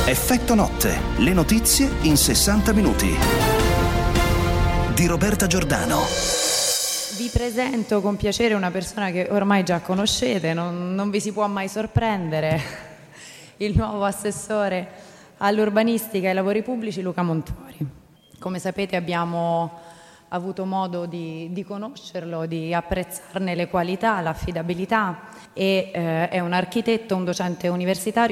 Effetto notte, le notizie in 60 minuti. Di Roberta Giordano. Vi presento con piacere una persona che ormai già conoscete, non vi si può mai sorprendere, il nuovo assessore all'urbanistica e ai lavori pubblici Luca Montuori. Come sapete abbiamo avuto modo di conoscerlo, di apprezzarne le qualità, l'affidabilità e è un architetto, un docente universitario.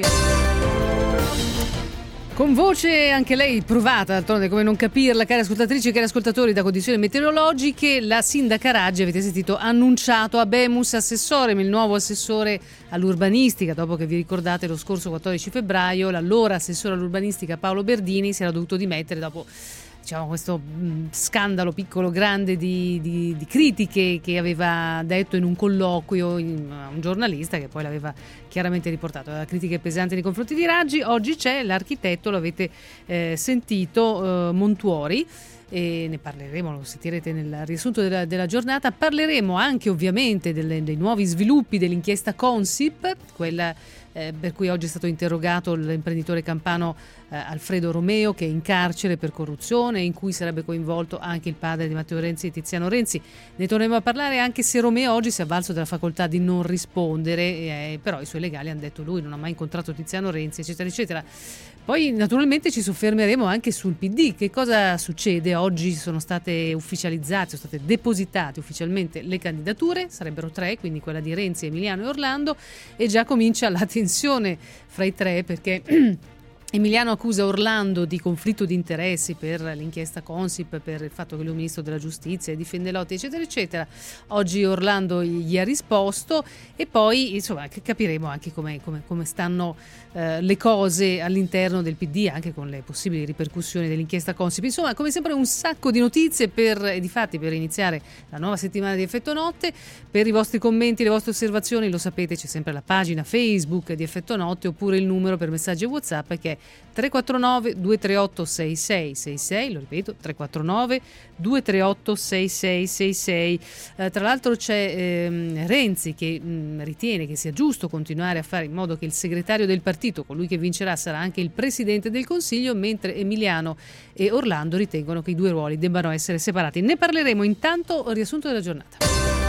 Con voce anche lei provata, d'altronde come non capirla, cari ascoltatrici e cari ascoltatori da condizioni meteorologiche, la sindaca Raggi, avete sentito, ha annunciato Habemus assessore, il nuovo assessore all'urbanistica, dopo che vi ricordate lo scorso 14 febbraio l'allora assessore all'urbanistica Paolo Berdini si era dovuto dimettere dopo questo scandalo piccolo grande di critiche che aveva detto in un colloquio a un giornalista che poi l'aveva chiaramente riportato, critiche pesanti nei confronti di Raggi. Oggi c'è l'architetto, lo avete sentito, Montuori, e ne parleremo, lo sentirete nel riassunto della giornata. Parleremo anche ovviamente dei nuovi sviluppi dell'inchiesta Consip, quella per cui oggi è stato interrogato l'imprenditore campano Alfredo Romeo, che è in carcere per corruzione, in cui sarebbe coinvolto anche il padre di Matteo Renzi e Tiziano Renzi. Ne torneremo a parlare, anche se Romeo oggi si è avvalso della facoltà di non rispondere, però i suoi legali hanno detto lui non ha mai incontrato Tiziano Renzi, eccetera eccetera. Poi naturalmente ci soffermeremo anche sul PD. Che cosa succede? Oggi sono state ufficializzate, sono state depositate ufficialmente le candidature, sarebbero 3, quindi quella di Renzi, Emiliano e Orlando, e già comincia la tensione fra i tre, perché Emiliano accusa Orlando di conflitto di interessi per l'inchiesta Consip, per il fatto che lui è ministro della giustizia e difende Lotti, eccetera eccetera. Oggi Orlando gli ha risposto e poi insomma capiremo anche come stanno le cose all'interno del PD, anche con le possibili ripercussioni dell'inchiesta Consip. Insomma, come sempre un sacco di notizie difatti per iniziare la nuova settimana di Effetto Notte. Per i vostri commenti, le vostre osservazioni, lo sapete, c'è sempre la pagina Facebook di Effetto Notte oppure il numero per messaggi e WhatsApp che è 349 238 6666, lo ripeto, 349 238 6666. Tra l'altro c'è Renzi che ritiene che sia giusto continuare a fare in modo che il segretario del partito, colui che vincerà, sarà anche il presidente del Consiglio, mentre Emiliano e Orlando ritengono che i due ruoli debbano essere separati. Ne parleremo. Intanto riassunto della giornata.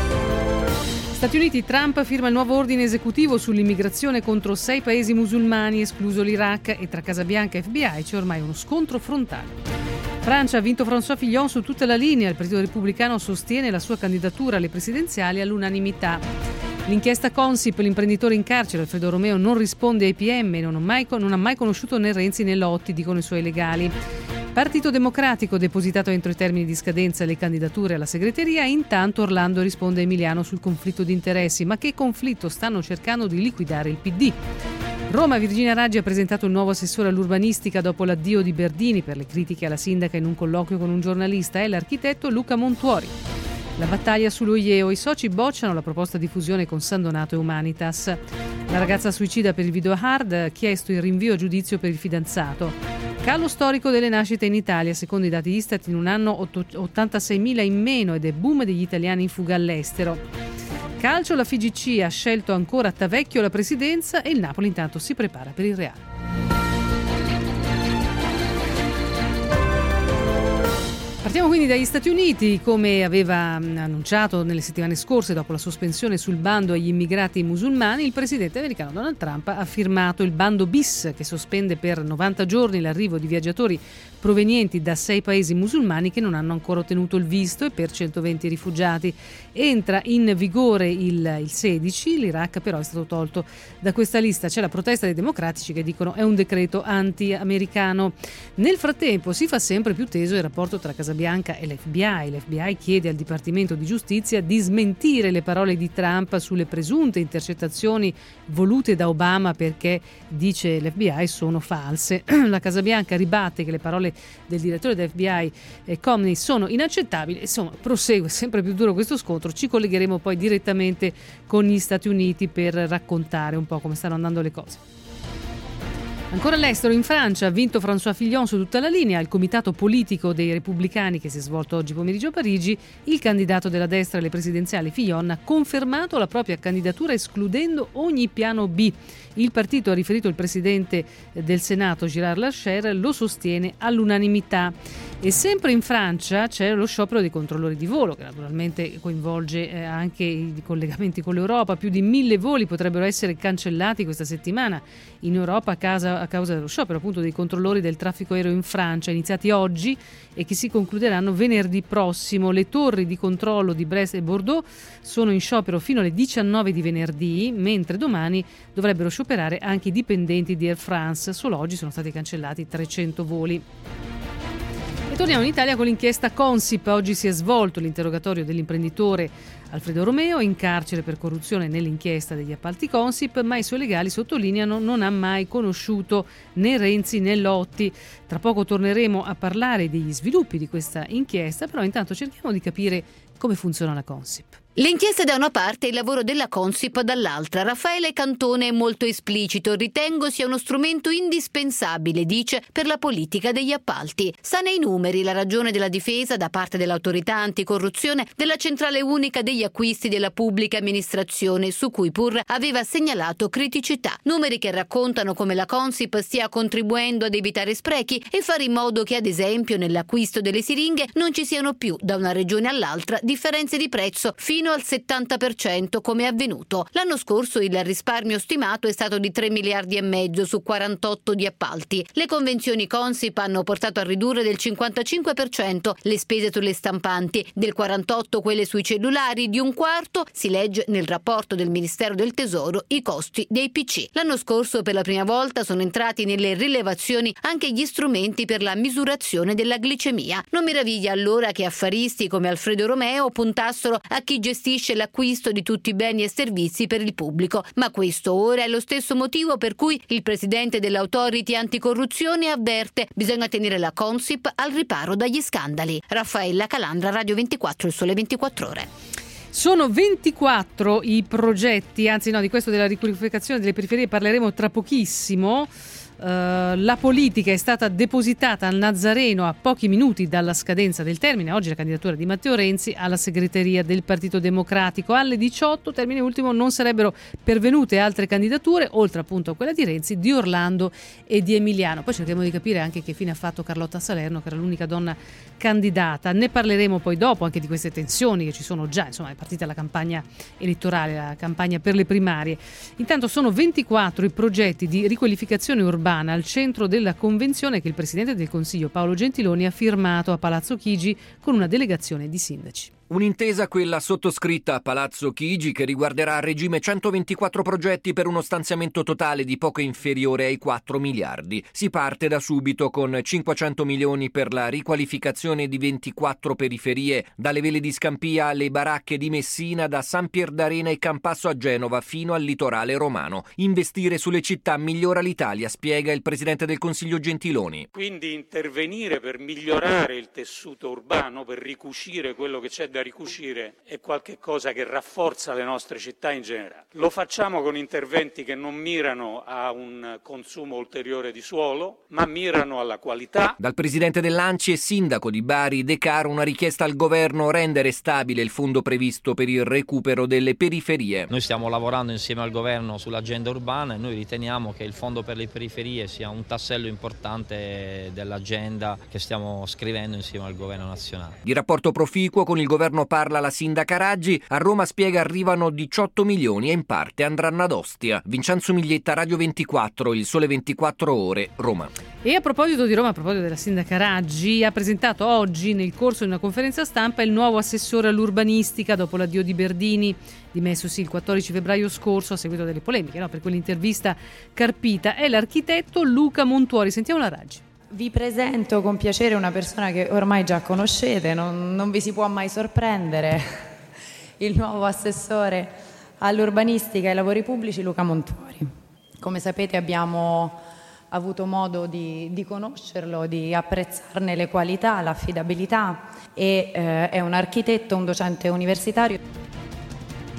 Stati Uniti, Trump firma il nuovo ordine esecutivo sull'immigrazione contro 6 paesi musulmani, escluso l'Iraq, e tra Casa Bianca e FBI c'è ormai uno scontro frontale. Francia, ha vinto François Fillon su tutta la linea, il Partito Repubblicano sostiene la sua candidatura alle presidenziali all'unanimità. L'inchiesta Consip, l'imprenditore in carcere Alfredo Romeo non risponde ai PM, non ha mai conosciuto né Renzi né Lotti, dicono i suoi legali. Partito Democratico, depositato entro i termini di scadenza le candidature alla segreteria. Intanto Orlando risponde a Emiliano sul conflitto di interessi. Ma che conflitto? Stanno cercando di liquidare il PD. Roma, Virginia Raggi ha presentato il nuovo assessore all'urbanistica dopo l'addio di Berdini per le critiche alla sindaca in un colloquio con un giornalista. È l'architetto Luca Montuori. La battaglia sullo IEO, i soci bocciano la proposta di fusione con San Donato e Humanitas. La ragazza suicida per il video hard ha chiesto il rinvio a giudizio per il fidanzato. Calo storico delle nascite in Italia, secondo i dati Istat in un anno 86.000 in meno ed è boom degli italiani in fuga all'estero. Calcio, la FIGC ha scelto ancora Tavecchio alla presidenza e il Napoli intanto si prepara per il Real. Partiamo quindi dagli Stati Uniti. Come aveva annunciato nelle settimane scorse, dopo la sospensione sul bando agli immigrati musulmani, il presidente americano Donald Trump ha firmato il bando bis, che sospende per 90 giorni l'arrivo di viaggiatori provenienti da 6 paesi musulmani che non hanno ancora ottenuto il visto, e per 120 rifugiati. Entra in vigore il 16, l'Iraq però è stato tolto da questa lista. C'è la protesta dei democratici che dicono è un decreto anti-americano. Nel frattempo si fa sempre più teso il rapporto tra Casa Bianca e l'FBI. L'FBI chiede al Dipartimento di Giustizia di smentire le parole di Trump sulle presunte intercettazioni volute da Obama perché, dice l'FBI, sono false. La Casa Bianca ribatte che le parole del direttore dell'FBI Comey sono inaccettabili. Insomma, prosegue sempre più duro questo scontro. Ci collegheremo poi direttamente con gli Stati Uniti per raccontare un po' come stanno andando le cose. Ancora all'estero, in Francia ha vinto François Fillon su tutta la linea. Il comitato politico dei repubblicani che si è svolto oggi pomeriggio a Parigi, il candidato della destra alle presidenziali Fillon ha confermato la propria candidatura escludendo ogni piano B. Il partito, ha riferito il presidente del Senato Gérard Larcher, lo sostiene all'unanimità. E sempre in Francia c'è lo sciopero dei controllori di volo, che naturalmente coinvolge anche i collegamenti con l'Europa. Più di 1.000 voli potrebbero essere cancellati questa settimana in Europa a causa dello sciopero appunto dei controllori del traffico aereo in Francia, iniziati oggi e che si concluderanno venerdì prossimo. Le torri di controllo di Brest e Bordeaux sono in sciopero fino alle 19 di venerdì, mentre domani dovrebbero scioperare anche i dipendenti di Air France. Solo oggi sono stati cancellati 300 voli. E torniamo in Italia con l'inchiesta Consip. Oggi si è svolto l'interrogatorio dell'imprenditore Alfredo Romeo, in carcere per corruzione nell'inchiesta degli appalti Consip, ma i suoi legali sottolineano non ha mai conosciuto né Renzi né Lotti. Tra poco torneremo a parlare degli sviluppi di questa inchiesta, però intanto cerchiamo di capire come funziona la Consip. L'inchiesta da una parte e il lavoro della Consip dall'altra. Raffaele Cantone è molto esplicito. Ritengo sia uno strumento indispensabile, dice, per la politica degli appalti. Sta nei numeri la ragione della difesa da parte dell'autorità anticorruzione della centrale unica degli acquisti della pubblica amministrazione, su cui pur aveva segnalato criticità. Numeri che raccontano come la Consip stia contribuendo ad evitare sprechi e fare in modo che, ad esempio, nell'acquisto delle siringhe non ci siano più, da una regione all'altra, differenze di prezzo fino al 70%, come è avvenuto. L'anno scorso il risparmio stimato è stato di 3 miliardi e mezzo su 48 di appalti. Le convenzioni Consip hanno portato a ridurre del 55% le spese sulle stampanti, del 48% quelle sui cellulari, di un quarto, si legge nel rapporto del Ministero del Tesoro, i costi dei PC. L'anno scorso per la prima volta sono entrati nelle rilevazioni anche gli strumenti per la misurazione della glicemia. Non meraviglia allora che affaristi come Alfredo Romeo puntassero a chi gestisce l'acquisto di tutti i beni e servizi per il pubblico, ma questo ora è lo stesso motivo per cui il presidente dell'Autority Anticorruzione avverte: bisogna tenere la Consip al riparo dagli scandali. Raffaella Calandra, Radio 24, Il Sole 24 Ore. Sono 24 i progetti, anzi no, di questo della riqualificazione delle periferie parleremo tra pochissimo. La politica è stata depositata al Nazareno a pochi minuti dalla scadenza del termine. Oggi la candidatura di Matteo Renzi alla segreteria del Partito Democratico. Alle 18, termine ultimo, non sarebbero pervenute altre candidature, oltre appunto a quella di Renzi, di Orlando e di Emiliano. Poi cercheremo di capire anche che fine ha fatto Carlotta Salerno, che era l'unica donna candidata. Ne parleremo poi dopo anche di queste tensioni che ci sono già, insomma è partita la campagna elettorale, la campagna per le primarie. Intanto sono 24 i progetti di riqualificazione urbana al centro della convenzione che il Presidente del Consiglio Paolo Gentiloni ha firmato a Palazzo Chigi con una delegazione di sindaci. Un'intesa, quella sottoscritta a Palazzo Chigi, che riguarderà a regime 124 progetti per uno stanziamento totale di poco inferiore ai 4 miliardi. Si parte da subito con 500 milioni per la riqualificazione di 24 periferie, dalle Vele di Scampia alle Baracche di Messina, da San Pierdarena e Campasso a Genova fino al litorale romano. Investire sulle città migliora l'Italia, spiega il Presidente del Consiglio Gentiloni. Quindi intervenire per migliorare il tessuto urbano, per ricucire quello che c'è da ricucire, è qualche cosa che rafforza le nostre città in generale. Lo facciamo con interventi che non mirano a un consumo ulteriore di suolo, ma mirano alla qualità. Dal presidente dell'ANCI e sindaco di Bari De Caro una richiesta al governo: rendere stabile il fondo previsto per il recupero delle periferie. Noi stiamo lavorando insieme al governo sull'agenda urbana e noi riteniamo che il fondo per le periferie sia un tassello importante dell'agenda che stiamo scrivendo insieme al governo nazionale. Di rapporto proficuo con il governo parla la sindaca Raggi. A Roma, spiega, arrivano 18 milioni e in parte andranno ad Ostia. Vincenzo Miglietta, Radio 24, Il Sole 24 Ore, Roma. E a proposito di Roma, a proposito della sindaca Raggi, ha presentato oggi nel corso di una conferenza stampa il nuovo assessore all'urbanistica dopo l'addio di Berdini, dimessosi il 14 febbraio scorso a seguito delle polemiche, per quell'intervista carpita. È l'architetto Luca Montuori. Sentiamo la Raggi. Vi presento con piacere una persona che ormai già conoscete, non vi si può mai sorprendere, il nuovo assessore all'urbanistica e ai lavori pubblici Luca Montuori. Come sapete abbiamo avuto modo di conoscerlo, di apprezzarne le qualità, l'affidabilità e è un architetto, un docente universitario.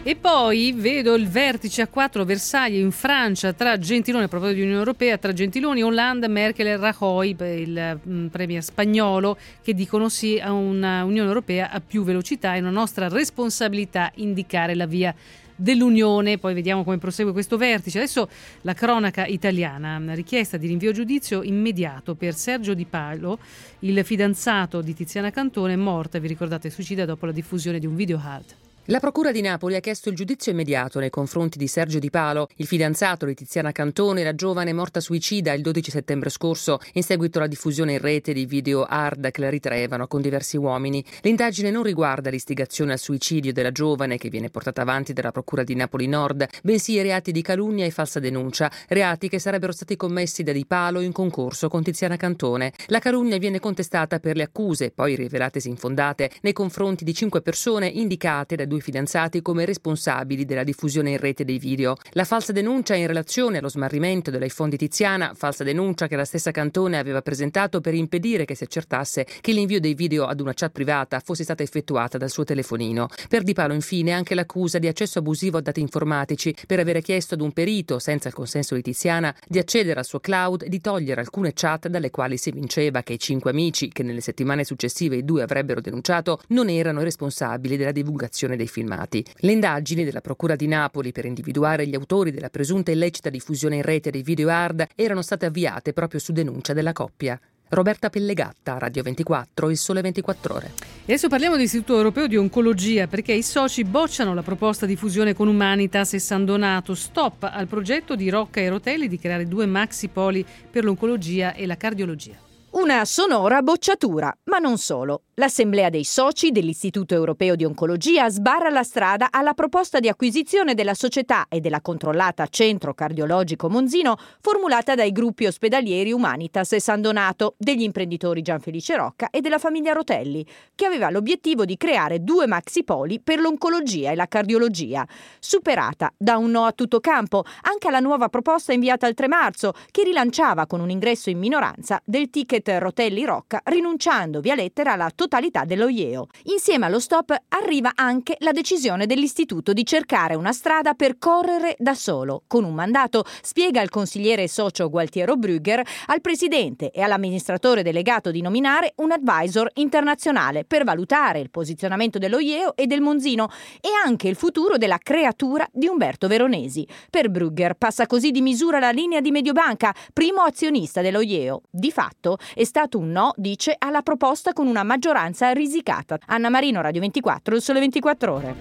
E poi vedo il vertice a 4 Versailles in Francia tra Gentiloni, a proposito di Unione Europea, tra Gentiloni, Hollande, Merkel e Rajoy, il premier spagnolo, che dicono sì a una Unione Europea a più velocità e una nostra responsabilità indicare la via dell'Unione. Poi vediamo come prosegue questo vertice. Adesso la cronaca italiana, una richiesta di rinvio a giudizio immediato per Sergio Di Palo, il fidanzato di Tiziana Cantone, morta, vi ricordate, suicida dopo la diffusione di un video hard. La Procura di Napoli ha chiesto il giudizio immediato nei confronti di Sergio Di Palo, il fidanzato di Tiziana Cantone, la giovane morta suicida il 12 settembre scorso in seguito alla diffusione in rete di video hard che la ritraevano con diversi uomini. L'indagine non riguarda l'istigazione al suicidio della giovane, che viene portata avanti dalla Procura di Napoli Nord, bensì i reati di calunnia e falsa denuncia, reati che sarebbero stati commessi da Di Palo in concorso con Tiziana Cantone. La calunnia viene contestata per le accuse, poi rivelatesi infondate, nei confronti di 5 persone indicate da 2 fidanzati come responsabili della diffusione in rete dei video. La falsa denuncia è in relazione allo smarrimento dell'iPhone di Tiziana, falsa denuncia che la stessa Cantone aveva presentato per impedire che si accertasse che l'invio dei video ad una chat privata fosse stata effettuata dal suo telefonino. Per Di Palo, infine, anche l'accusa di accesso abusivo a dati informatici per avere chiesto ad un perito, senza il consenso di Tiziana, di accedere al suo cloud e di togliere alcune chat dalle quali si evinceva che i 5 amici, che nelle settimane successive i 2 avrebbero denunciato, non erano responsabili della divulgazione dei filmati. Le indagini della Procura di Napoli per individuare gli autori della presunta illecita diffusione in rete dei video hard erano state avviate proprio su denuncia della coppia. Roberta Pellegatta, Radio 24, Il Sole 24 Ore. E adesso parliamo dell'Istituto Europeo di Oncologia, perché i soci bocciano la proposta di fusione con Humanitas e San Donato. Stop al progetto di Rocca e Rotelli di creare 2 maxi poli per l'oncologia e la cardiologia. Una sonora bocciatura, ma non solo. L'Assemblea dei soci dell'Istituto Europeo di Oncologia sbarra la strada alla proposta di acquisizione della società e della controllata Centro Cardiologico Monzino formulata dai gruppi ospedalieri Humanitas e San Donato, degli imprenditori Gianfelice Rocca e della famiglia Rotelli, che aveva l'obiettivo di creare 2 maxipoli per l'oncologia e la cardiologia. Superata da un no a tutto campo anche alla nuova proposta inviata il 3 marzo, che rilanciava con un ingresso in minoranza del ticket Rotelli-Rocca, rinunciando via lettera alla totalità dello IEO. Insieme allo stop arriva anche la decisione dell'istituto di cercare una strada per correre da solo, con un mandato, spiega il consigliere socio Gualtiero Brugger, al presidente e all'amministratore delegato di nominare un advisor internazionale per valutare il posizionamento dello IEO e del Monzino e anche il futuro della creatura di Umberto Veronesi. Per Brugger passa così di misura la linea di Mediobanca, primo azionista dello IEO. Di fatto è stato un no, dice, alla proposta con una maggioranza risicata. Anna Marino, Radio 24, Il Sole 24 Ore.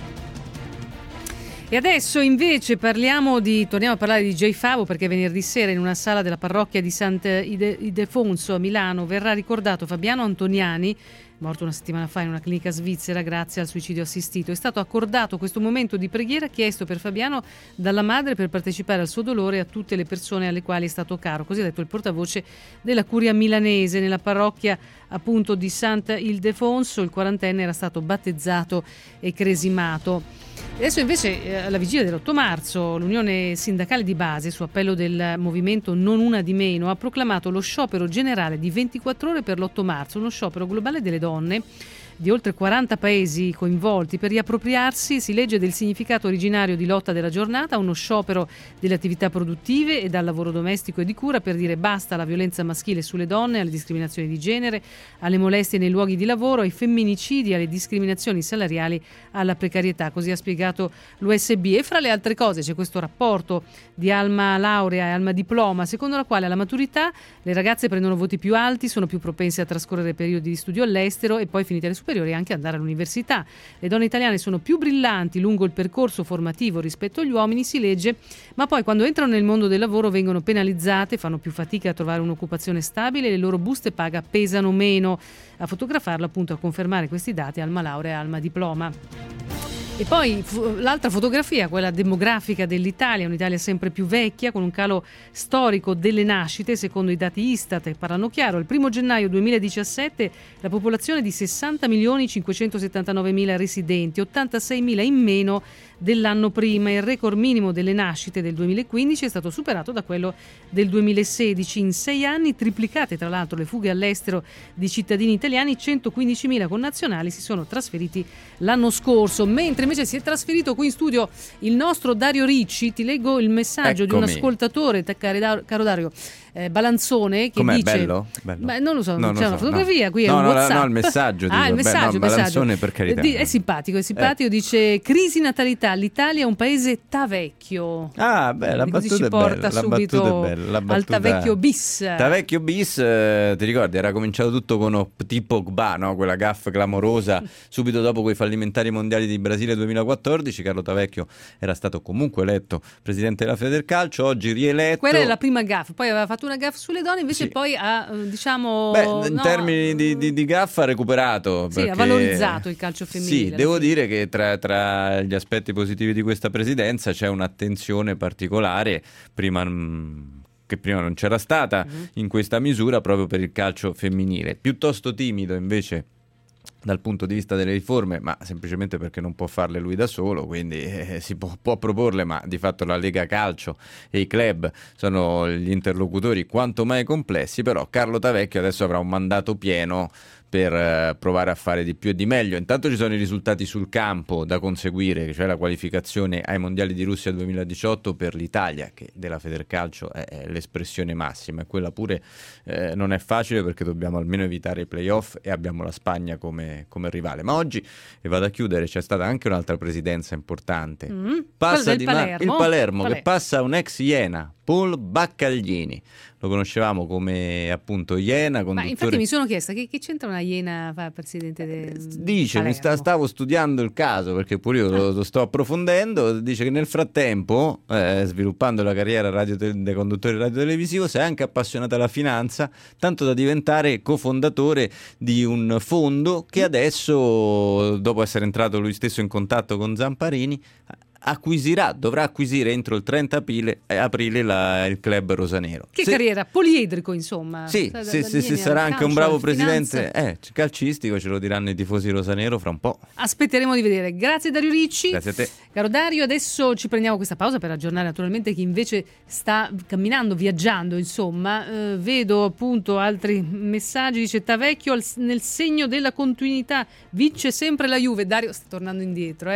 E adesso invece torniamo a parlare di J. Favo, perché venerdì sera in una sala della parrocchia di Sant'Ildefonso a Milano verrà ricordato Fabiano Antoniani, morto una settimana fa in una clinica svizzera grazie al suicidio assistito. È stato accordato questo momento di preghiera chiesto per Fabiano dalla madre per partecipare al suo dolore e a tutte le persone alle quali è stato caro. Così ha detto il portavoce della Curia milanese. Nella parrocchia appunto di Sant'Ildefonso il 40enne era stato battezzato e cresimato. Adesso invece alla vigilia dell'8 marzo l'Unione Sindacale di Base, su appello del movimento Non Una di Meno, ha proclamato lo sciopero generale di 24 ore per l'8 marzo, uno sciopero globale delle donne di oltre 40 paesi coinvolti per riappropriarsi, si legge, del significato originario di lotta della giornata, uno sciopero delle attività produttive e dal lavoro domestico e di cura per dire basta alla violenza maschile sulle donne, alle discriminazioni di genere, alle molestie nei luoghi di lavoro, ai femminicidi, alle discriminazioni salariali, alla precarietà. Così ha spiegato l'USB. E fra le altre cose c'è questo rapporto di Alma Laurea e Alma Diploma, secondo la quale alla maturità le ragazze prendono voti più alti, sono più propense a trascorrere periodi di studio all'estero e poi, finite le superiori, anche andare all'università. Le donne italiane sono più brillanti lungo il percorso formativo rispetto agli uomini, si legge, ma poi quando entrano nel mondo del lavoro vengono penalizzate, fanno più fatica a trovare un'occupazione stabile e le loro buste paga pesano meno. A fotografarlo, appunto, a confermare questi dati, Alma Laurea e Alma Diploma. E poi l'altra fotografia, quella demografica dell'Italia, un'Italia sempre più vecchia, con un calo storico delle nascite, secondo i dati Istat, che parlano chiaro. Il 1 gennaio 2017 la popolazione di 60.579.000 residenti, 86.000 in meno dell'anno prima. Il record minimo delle nascite del 2015 è stato superato da quello del 2016. In 6 anni triplicate, tra l'altro, le fughe all'estero di cittadini italiani, 115.000 connazionali si sono trasferiti l'anno scorso. Mentre mentre invece si è trasferito qui in studio il nostro Dario Ricci. Ti leggo il messaggio di un ascoltatore, caro Dario, Balanzone, che com'è, dice bello? Beh, non lo so, No, c'è una fotografia, qui è un WhatsApp. No, il messaggio, dico, il messaggio. Balanzone, per carità. È simpatico, dice: crisi natalità, l'Italia è un paese tavecchio. La battuta è bella, subito al Tavecchio bis. Tavecchio bis, ti ricordi, era cominciato tutto con tipo Pogba, no? Quella gaffe clamorosa subito dopo quei fallimentari mondiali di Brasile 2014. Carlo Tavecchio era stato comunque eletto presidente della Federcalcio, oggi rieletto. Quella è la prima gaffe, poi aveva fatto una gaffe sulle donne, invece poi ha, in termini di gaffa ha recuperato. Sì, ha valorizzato il calcio femminile. Sì, devo dire che tra gli aspetti positivi di questa presidenza c'è un'attenzione particolare, che prima non c'era stata in questa misura, proprio per il calcio femminile. Piuttosto timido invece dal punto di vista delle riforme, ma semplicemente perché non può farle lui da solo, quindi si può proporle, ma di fatto la Lega Calcio e i club sono gli interlocutori quanto mai complessi. Però Carlo Tavecchio adesso avrà un mandato pieno per provare a fare di più e di meglio. Intanto ci sono i risultati sul campo da conseguire, cioè la qualificazione ai mondiali di Russia 2018 per l'Italia, che della Federcalcio è l'espressione massima, e quella pure non è facile, perché dobbiamo almeno evitare i playoff e abbiamo la Spagna come rivale. Ma oggi, e vado a chiudere, c'è stata anche un'altra presidenza importante. Passa il Palermo, che passa un ex Iena, Paul Baccaglini. Lo conoscevamo come appunto Iena, conduttore. Ma infatti mi sono chiesta che c'entra una Iena presidente del Dice, stavo studiando il caso, perché pure io lo sto approfondendo. Dice che nel frattempo, sviluppando la carriera da conduttore radio televisivo, si è anche appassionato alla finanza, tanto da diventare cofondatore di un fondo che adesso, dopo essere entrato lui stesso in contatto con Zamparini, dovrà acquisire entro il 30 aprile il club rosanero. Che carriera, poliedrico insomma. Sì, sarà anche un bravo presidente calcistico, ce lo diranno i tifosi rosanero fra un po'. Aspetteremo di vedere. Grazie Dario Ricci. Grazie a te. Caro Dario, adesso ci prendiamo questa pausa per aggiornare naturalmente chi invece sta camminando, viaggiando, insomma. Vedo appunto altri messaggi, dice Tavecchio nel segno della continuità, vince sempre la Juve. Dario sta tornando indietro,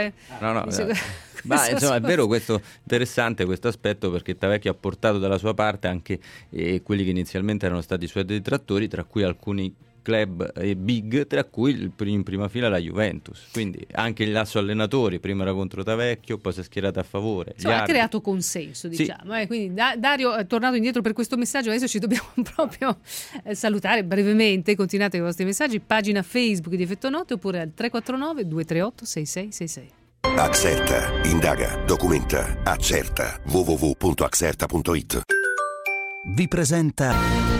Ma insomma è vero, questo interessante questo aspetto, perché Tavecchio ha portato dalla sua parte anche quelli che inizialmente erano stati i suoi detrattori, tra cui alcuni club big, tra cui in prima fila la Juventus. Quindi anche il lasso allenatori, prima era contro Tavecchio, poi si è schierato a favore. Ha creato consenso, diciamo. Sì. Quindi Dario è tornato indietro per questo messaggio. Adesso ci dobbiamo proprio salutare brevemente. Continuate con i vostri messaggi, pagina Facebook di Effetto Notte, oppure al 349 238 6666. Axerta, indaga, documenta, accerta. www.axerta.it. Vi presenta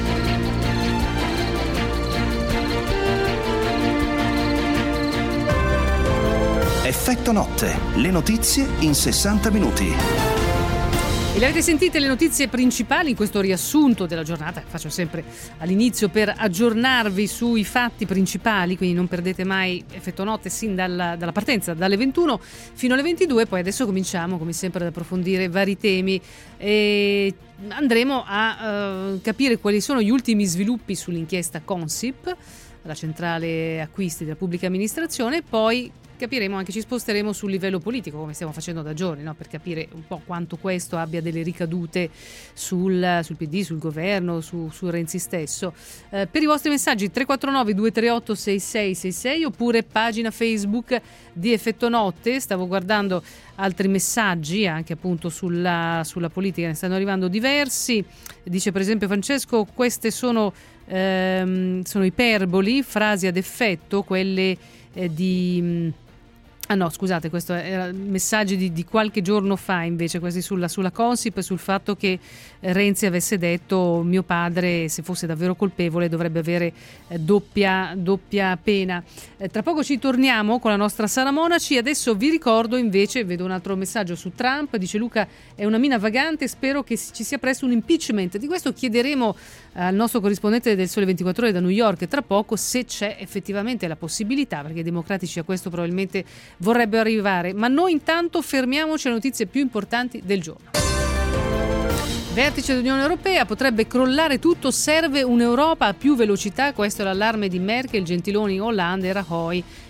Effetto Notte, le notizie in 60 minuti. E le avete sentite le notizie principali in questo riassunto della giornata che faccio sempre all'inizio per aggiornarvi sui fatti principali, quindi non perdete mai Effetto Notte sin dalla partenza, dalle 21 fino alle 22. Poi adesso cominciamo come sempre ad approfondire vari temi e andremo a capire quali sono gli ultimi sviluppi sull'inchiesta Consip, la centrale acquisti della pubblica amministrazione, e poi capiremo anche, ci sposteremo sul livello politico, come stiamo facendo da giorni, no? Per capire un po' quanto questo abbia delle ricadute sul PD, sul governo, su Renzi stesso. Per i vostri messaggi 349 238 6666 oppure pagina Facebook di Effetto Notte. Stavo guardando altri messaggi anche appunto sulla politica, ne stanno arrivando diversi. Dice per esempio Francesco, queste sono iperboli, frasi ad effetto, quelle di... Ah no, scusate, questo era messaggi di qualche giorno fa, invece questi sulla Consip, sul fatto che Renzi avesse detto mio padre, se fosse davvero colpevole, dovrebbe avere doppia pena. Tra poco ci torniamo con la nostra Sara Monaci. Adesso vi ricordo invece, vedo un altro messaggio su Trump, dice Luca è una mina vagante, spero che ci sia presto un impeachment. Di questo chiederemo al nostro corrispondente del Sole 24 Ore da New York tra poco, se c'è effettivamente la possibilità, perché i democratici a questo probabilmente vorrebbero arrivare. Ma noi intanto fermiamoci alle notizie più importanti del giorno. Vertice dell'Unione Europea, potrebbe crollare tutto, serve un'Europa a più velocità, questo è l'allarme di Merkel, Gentiloni, Hollande e Rajoy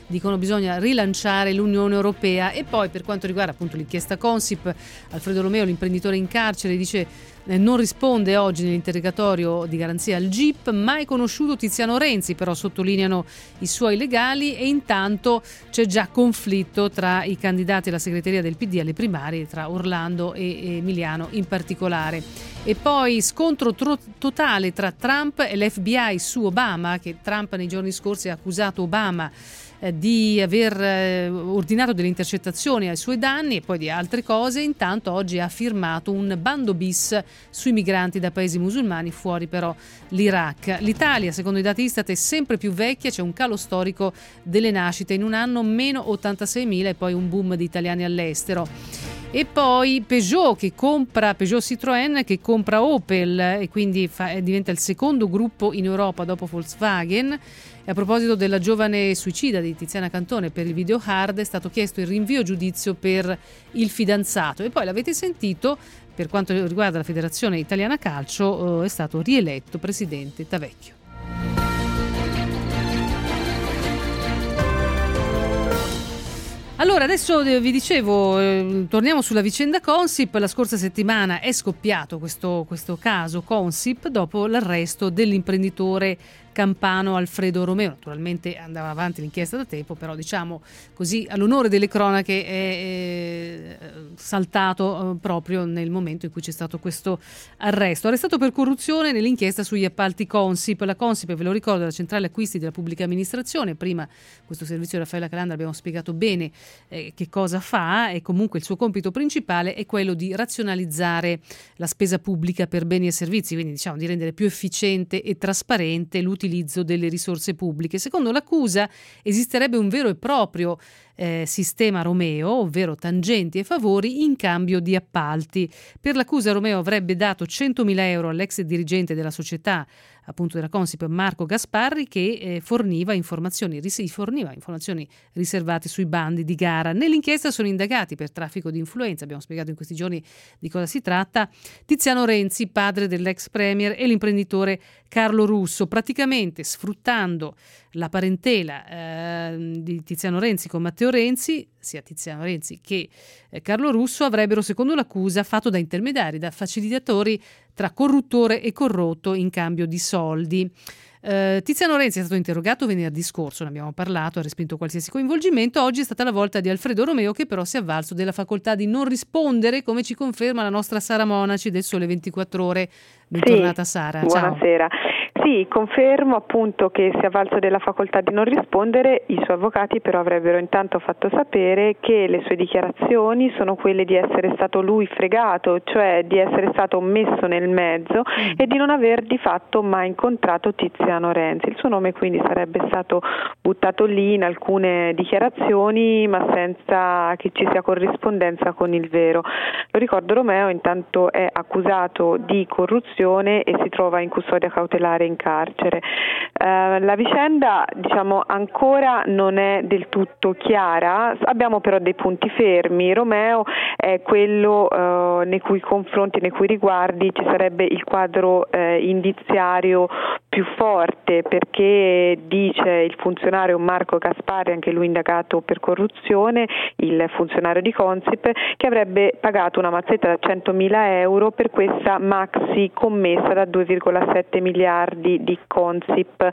dicono bisogna rilanciare l'Unione Europea. E poi per quanto riguarda appunto l'inchiesta Consip, Alfredo Romeo, l'imprenditore in carcere, dice non risponde oggi nell'interrogatorio di garanzia al GIP, mai conosciuto Tiziano Renzi, però sottolineano i suoi legali, e intanto c'è già conflitto tra i candidati alla segreteria del PD alle primarie, tra Orlando e Emiliano in particolare. E poi scontro totale tra Trump e l'FBI su Obama, che Trump nei giorni scorsi ha accusato Obama di aver ordinato delle intercettazioni ai suoi danni e poi di altre cose. Intanto oggi ha firmato un bando bis sui migranti da paesi musulmani, fuori però l'Iraq. L'Italia, secondo i dati Istat, è sempre più vecchia, c'è un calo storico delle nascite, in un anno meno 86.000 e poi un boom di italiani all'estero. E poi Peugeot Citroën che compra Opel e quindi diventa il secondo gruppo in Europa dopo Volkswagen. E a proposito della giovane suicida di Tiziana Cantone per il video hard, è stato chiesto il rinvio a giudizio per il fidanzato. E poi l'avete sentito, per quanto riguarda la Federazione Italiana Calcio, è stato rieletto presidente Tavecchio. Allora, adesso vi dicevo, torniamo sulla vicenda Consip. La scorsa settimana è scoppiato questo caso Consip dopo l'arresto dell'imprenditore campano Alfredo Romeo. Naturalmente andava avanti l'inchiesta da tempo, però diciamo così all'onore delle cronache è saltato proprio nel momento in cui c'è stato questo arresto. Arrestato per corruzione nell'inchiesta sugli appalti Consip. La Consip, ve lo ricordo, è la centrale acquisti della pubblica amministrazione. Prima questo servizio di Raffaella Calandra abbiamo spiegato bene che cosa fa, e comunque il suo compito principale è quello di razionalizzare la spesa pubblica per beni e servizi, quindi diciamo di rendere più efficiente e trasparente l'utilizzo delle risorse pubbliche. Secondo l'accusa esisterebbe un vero e proprio sistema Romeo, ovvero tangenti e favori in cambio di appalti. Per l'accusa Romeo avrebbe dato 100.000 euro all'ex dirigente della società, appunto della Consip, Marco Gasparri, che forniva informazioni riservate sui bandi di gara. Nell'inchiesta sono indagati per traffico di influenza, abbiamo spiegato in questi giorni di cosa si tratta, Tiziano Renzi, padre dell'ex premier, e l'imprenditore Carlo Russo, praticamente sfruttando la parentela di Tiziano Renzi con Matteo Renzi. Sia Tiziano Renzi che Carlo Russo avrebbero, secondo l'accusa, fatto da intermediari, da facilitatori tra corruttore e corrotto in cambio di soldi. Tiziano Renzi è stato interrogato venerdì scorso, ne abbiamo parlato, ha respinto qualsiasi coinvolgimento. Oggi è stata la volta di Alfredo Romeo, che però si è avvalso della facoltà di non rispondere, come ci conferma la nostra Sara Monaci del Sole 24 Ore. Bentornata Sara. Buonasera. Ciao. Sì, confermo appunto che si è avvalso della facoltà di non rispondere. I suoi avvocati però avrebbero intanto fatto sapere che le sue dichiarazioni sono quelle di essere stato lui fregato, cioè di essere stato messo nel mezzo e di non aver di fatto mai incontrato Tiziano Renzi. Il suo nome quindi sarebbe stato buttato lì in alcune dichiarazioni, ma senza che ci sia corrispondenza con il vero. Lo ricordo, Romeo intanto è accusato di corruzione e si trova in custodia cautelare in carcere. La vicenda, diciamo, ancora non è del tutto chiara, abbiamo però dei punti fermi. Romeo è quello nei cui confronti, nei cui riguardi ci sarebbe il quadro indiziario più forte, perché dice il funzionario Marco Gasparri, anche lui indagato per corruzione, il funzionario di Consip, che avrebbe pagato una mazzetta da 100.000 euro per questa maxi commessa da 2,7 miliardi di Consip,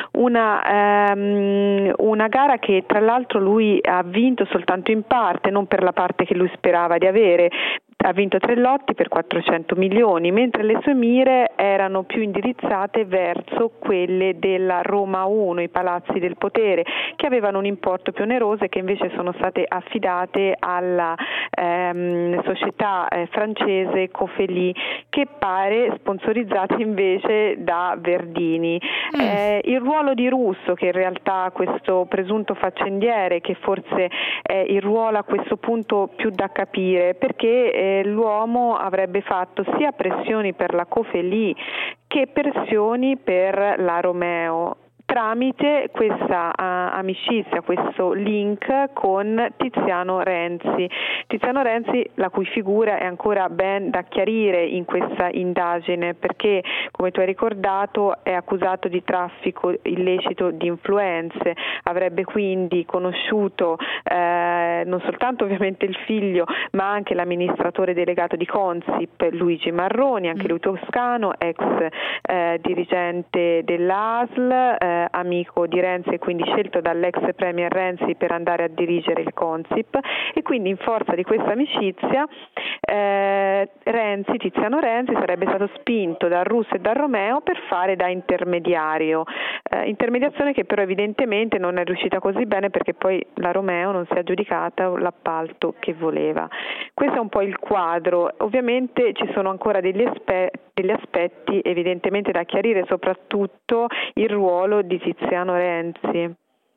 una gara che tra l'altro lui ha vinto soltanto in parte, non per la parte che lui sperava di avere. Ha vinto 3 lotti per 400 milioni, mentre le sue mire erano più indirizzate verso quelle della Roma 1, i palazzi del potere, che avevano un importo più oneroso e che invece sono state affidate alla società francese Cofeli, che pare sponsorizzata invece da Verdini. Il ruolo di Russo, che in realtà questo presunto faccendiere, che forse è il ruolo a questo punto più da capire, perché l'uomo avrebbe fatto sia pressioni per la Cofeli che pressioni per la Romeo. tramite questa amicizia, questo link con Tiziano Renzi. Tiziano Renzi, la cui figura è ancora ben da chiarire in questa indagine, perché, come tu hai ricordato, è accusato di traffico illecito di influenze, avrebbe quindi conosciuto non soltanto ovviamente il figlio, ma anche l'amministratore delegato di Consip, Luigi Marroni, anche lui toscano, ex dirigente dell'ASL, amico di Renzi e quindi scelto dall'ex premier Renzi per andare a dirigere il Consip, e quindi in forza di questa amicizia Tiziano Renzi sarebbe stato spinto dal Russo e dal Romeo per fare da intermediario, intermediazione che però evidentemente non è riuscita così bene, perché poi la Romeo non si è aggiudicata l'appalto che voleva. Questo è un po' il quadro. Ovviamente ci sono ancora degli aspetti evidentemente da chiarire, soprattutto il ruolo di Tiziano Renzi.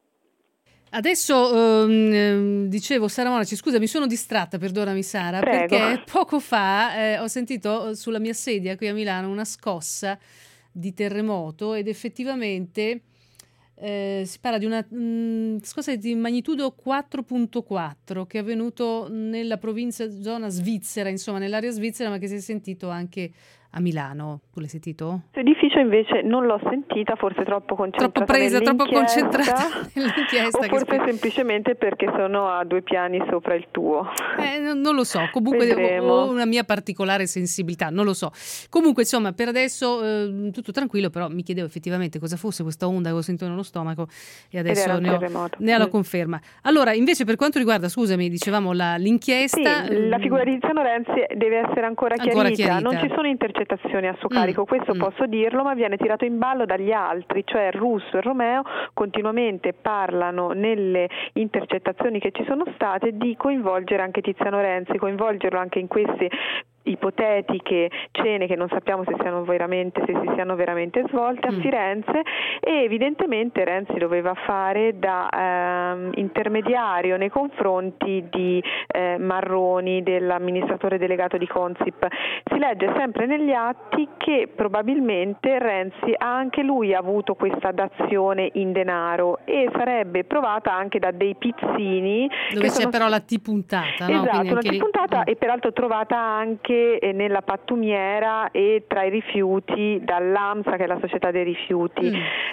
Adesso dicevo, Sara Monaci, scusa, mi sono distratta, perdonami Sara, Prego. perché poco fa ho sentito sulla mia sedia qui a Milano una scossa di terremoto, ed effettivamente si parla di una scossa di magnitudo 4.4 che è avvenuto nella provincia, zona svizzera, insomma nell'area svizzera, ma che si è sentito anche a Milano. Tu l'hai sentito? L'edificio invece non l'ho sentita, forse troppo concentrata troppo concentrata nell'inchiesta. O forse semplicemente perché sono a 2 piani sopra il tuo. Non lo so, comunque ho una mia particolare sensibilità, non lo so. Comunque insomma per adesso tutto tranquillo, però mi chiedevo effettivamente cosa fosse questa onda che ho sentito nello stomaco, e adesso ne ho la conferma. Allora invece per quanto riguarda, scusami, dicevamo l'inchiesta, sì, la figura di Tiziano Renzi deve essere ancora chiarita. Non ci sono intercettazioni a suo carico, questo posso dirlo, ma viene tirato in ballo dagli altri, cioè Russo e Romeo continuamente parlano nelle intercettazioni che ci sono state di coinvolgere anche Tiziano Renzi, coinvolgerlo anche in queste ipotetiche cene che non sappiamo se si siano veramente svolte a Firenze, e evidentemente Renzi doveva fare da intermediario nei confronti di Marroni, dell'amministratore delegato di Consip. Si legge sempre negli atti che probabilmente Renzi anche lui ha avuto questa dazione in denaro, e sarebbe provata anche da dei pizzini dove c'è però la T puntata, no? Esatto, una T puntata, e peraltro trovata anche nella pattumiera e tra i rifiuti dall'AMSA, che è la società dei rifiuti.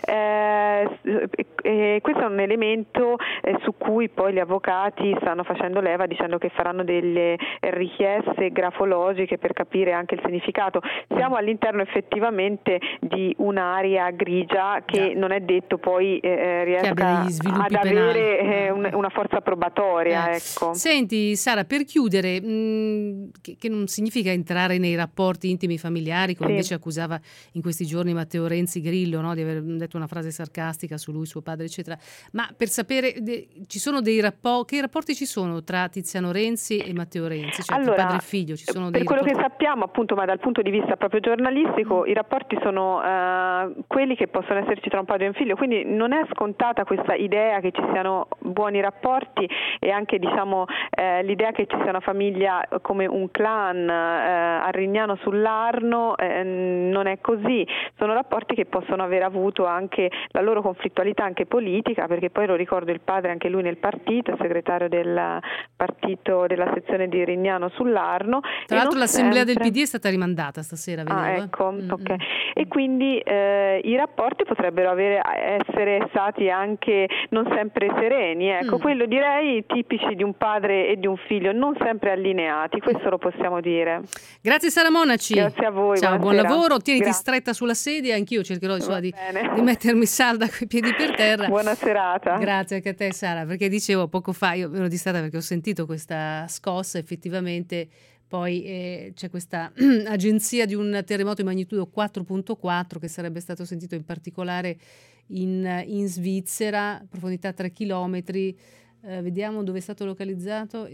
Questo è un elemento su cui poi gli avvocati stanno facendo leva, dicendo che faranno delle richieste grafologiche per capire anche il significato. Siamo all'interno effettivamente di un'area grigia che non è detto poi riesca ad avere una forza probatoria. Ecco. Senti Sara, per chiudere, che non significa entrare nei rapporti intimi familiari, come invece accusava in questi giorni Matteo Renzi Grillo, no? Di aver detto una frase sarcastica su lui, suo padre, eccetera. Ma per sapere, ci sono dei che rapporti ci sono tra Tiziano Renzi e Matteo Renzi, cioè allora, padre e figlio? Ci sono per quello che sappiamo, appunto, ma dal punto di vista proprio giornalistico, i rapporti sono quelli che possono esserci tra un padre e un figlio, quindi non è scontata questa idea che ci siano buoni rapporti, e anche l'idea che ci sia una famiglia come un clan a Rignano sull'Arno, non è così. Sono rapporti che possono aver avuto anche la loro conflittualità anche politica, perché poi lo ricordo, il padre anche lui nel partito, è segretario del partito della sezione di Rignano sull'Arno. Tra l'altro l'assemblea del PD è stata rimandata stasera, vedevo. Ecco, ok. E quindi i rapporti potrebbero essere stati anche non sempre sereni, ecco, quello direi tipici di un padre e di un figlio, non sempre allineati, questo lo possiamo dire. Grazie Sara Monaci. Grazie a voi. Ciao, buon buonasera. lavoro. Tieniti stretta sulla sedia, anch'io cercherò di mettermi salda coi piedi per terra. Buona serata. Grazie anche a te Sara, perché dicevo poco fa, io ero distratta perché ho sentito questa scossa, effettivamente poi c'è questa agenzia di un terremoto di magnitudo 4.4 che sarebbe stato sentito in particolare in Svizzera, profondità 3 chilometri. Vediamo dove è stato localizzato.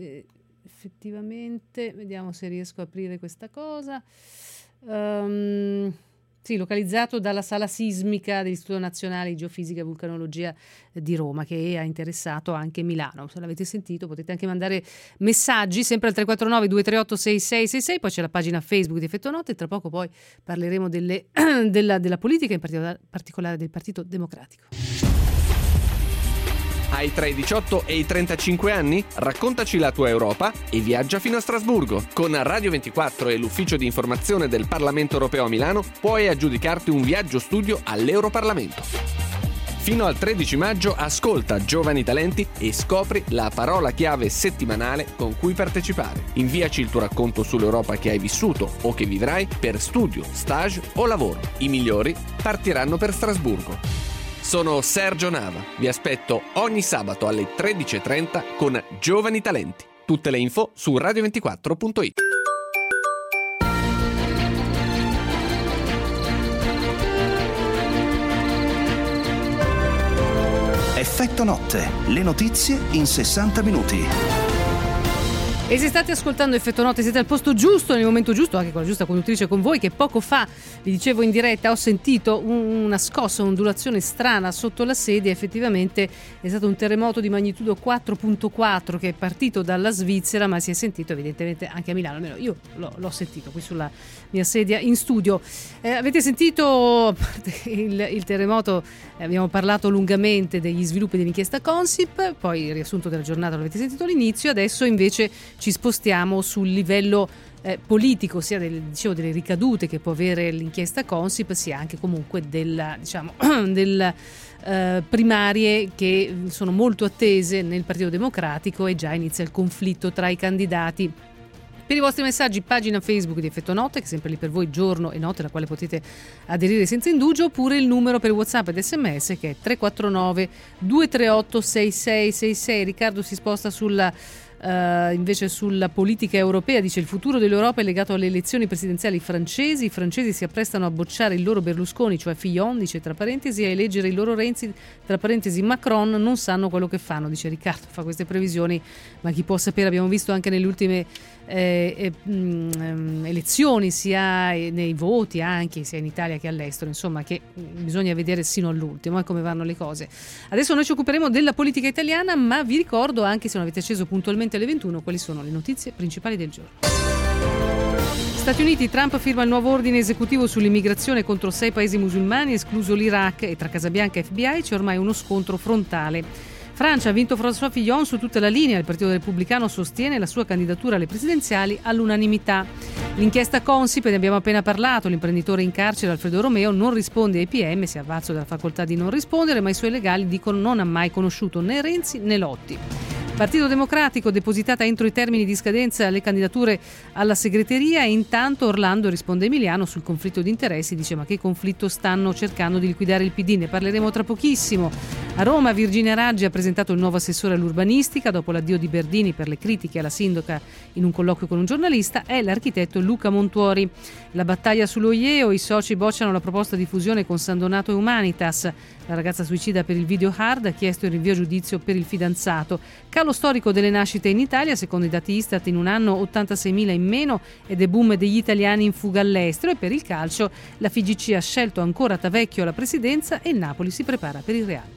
Effettivamente, vediamo se riesco a aprire questa cosa. Sì, localizzato dalla sala sismica dell'Istituto Nazionale di Geofisica e Vulcanologia di Roma, che ha interessato anche Milano. Se l'avete sentito potete anche mandare messaggi sempre al 349-238-6666, poi c'è la pagina Facebook di Effetto Notte e tra poco poi parleremo della politica, in particolare del Partito Democratico. Hai tra i 18 e i 35 anni? Raccontaci la tua Europa e viaggia fino a Strasburgo. Con Radio 24 e l'ufficio di informazione del Parlamento Europeo a Milano puoi aggiudicarti un viaggio studio all'Europarlamento. Fino al 13 maggio ascolta Giovani Talenti e scopri la parola chiave settimanale con cui partecipare. Inviaci il tuo racconto sull'Europa che hai vissuto o che vivrai per studio, stage o lavoro. I migliori partiranno per Strasburgo. Sono Sergio Nava, vi aspetto ogni sabato alle 13.30 con Giovani Talenti. Tutte le info su radio24.it. Effetto Notte, le notizie in 60 minuti. E se state ascoltando Effetto Notte siete al posto giusto, nel momento giusto, anche con la giusta conduttrice con voi, che poco fa, vi dicevo in diretta, ho sentito una scossa, un'ondulazione strana sotto la sedia. Effettivamente è stato un terremoto di magnitudo 4.4 che è partito dalla Svizzera, ma si è sentito evidentemente anche a Milano, almeno io l'ho sentito qui sulla mia sedia in studio. Avete sentito il terremoto, abbiamo parlato lungamente degli sviluppi dell'inchiesta Consip, poi il riassunto della giornata l'avete sentito all'inizio, adesso invece ci spostiamo sul livello politico, sia delle ricadute che può avere l'inchiesta Consip, sia anche comunque delle primarie che sono molto attese nel Partito Democratico e già inizia il conflitto tra i candidati. Per i vostri messaggi, pagina Facebook di Effetto Notte, che è sempre lì per voi giorno e notte, alla quale potete aderire senza indugio, oppure il numero per WhatsApp ed SMS che è 349 238 6666. Riccardo si sposta invece sulla politica europea, dice: il futuro dell'Europa è legato alle elezioni presidenziali francesi, i francesi si apprestano a bocciare il loro Berlusconi, cioè Fillon, dice tra parentesi, a eleggere il loro Renzi, tra parentesi Macron, non sanno quello che fanno, dice Riccardo, fa queste previsioni, ma chi può sapere. Abbiamo visto anche nelle ultime elezioni, sia nei voti anche sia in Italia che all'estero, insomma, che bisogna vedere sino all'ultimo come vanno le cose. Adesso noi ci occuperemo della politica italiana, ma vi ricordo, anche se non avete acceso puntualmente alle 21, quali sono le notizie principali del giorno. Stati Uniti, Trump firma il nuovo ordine esecutivo sull'immigrazione contro 6 paesi musulmani, escluso l'Iraq, e tra Casabianca e FBI c'è ormai uno scontro frontale. Francia, ha vinto François Fillon su tutta la linea, il Partito Repubblicano sostiene la sua candidatura alle presidenziali all'unanimità. L'inchiesta Consip, ne abbiamo appena parlato, l'imprenditore in carcere Alfredo Romeo non risponde ai PM, si è avvalso della facoltà di non rispondere, ma i suoi legali dicono non ha mai conosciuto né Renzi né Lotti. Partito Democratico, depositata entro i termini di scadenza le candidature alla segreteria, e intanto Orlando, risponde Emiliano, sul conflitto di interessi, dice: ma che conflitto stanno cercando di liquidare il PD? Ne parleremo tra pochissimo. A Roma Virginia Raggi ha presentato il nuovo assessore all'urbanistica dopo l'addio di Berdini per le critiche alla sindaca in un colloquio con un giornalista, è l'architetto Luca Montuori. La battaglia sullo IEO, i soci bocciano la proposta di fusione con San Donato e Humanitas. La ragazza suicida per il video hard ha chiesto il rinvio a giudizio per il fidanzato. Calo storico delle nascite in Italia, secondo i dati Istat in un anno 86.000 in meno, ed è boom degli italiani in fuga all'estero. E per il calcio la FIGC ha scelto ancora Tavecchio alla presidenza e il Napoli si prepara per il Real.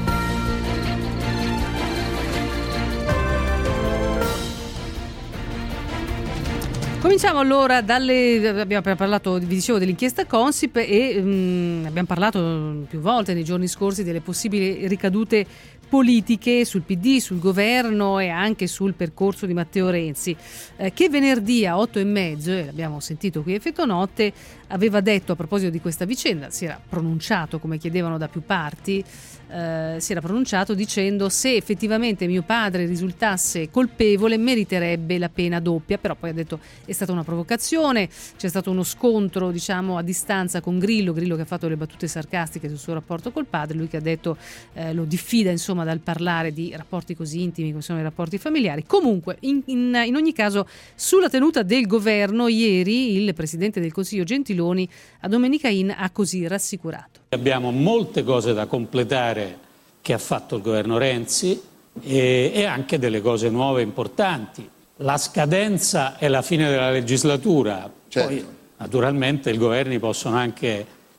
Cominciamo allora abbiamo appena parlato, vi dicevo, dell'inchiesta Consip e abbiamo parlato più volte nei giorni scorsi delle possibili ricadute politiche sul PD, sul governo e anche sul percorso di Matteo Renzi, che venerdì a 8:30, e l'abbiamo sentito qui a Effetto Notte, aveva detto a proposito di questa vicenda, si era pronunciato, come chiedevano da più parti, si era pronunciato dicendo: se effettivamente mio padre risultasse colpevole meriterebbe la pena doppia. Però poi ha detto è stata una provocazione, c'è stato uno scontro a distanza con Grillo che ha fatto le battute sarcastiche sul suo rapporto col padre, lui che ha detto lo diffida insomma dal parlare di rapporti così intimi come sono i rapporti familiari. Comunque in ogni caso, sulla tenuta del governo ieri il Presidente del Consiglio Gentiloni a Domenica In ha così rassicurato. Abbiamo molte cose da completare che ha fatto il governo Renzi e anche delle cose nuove importanti. La scadenza è la fine della legislatura, certo. Poi naturalmente i governi possono anche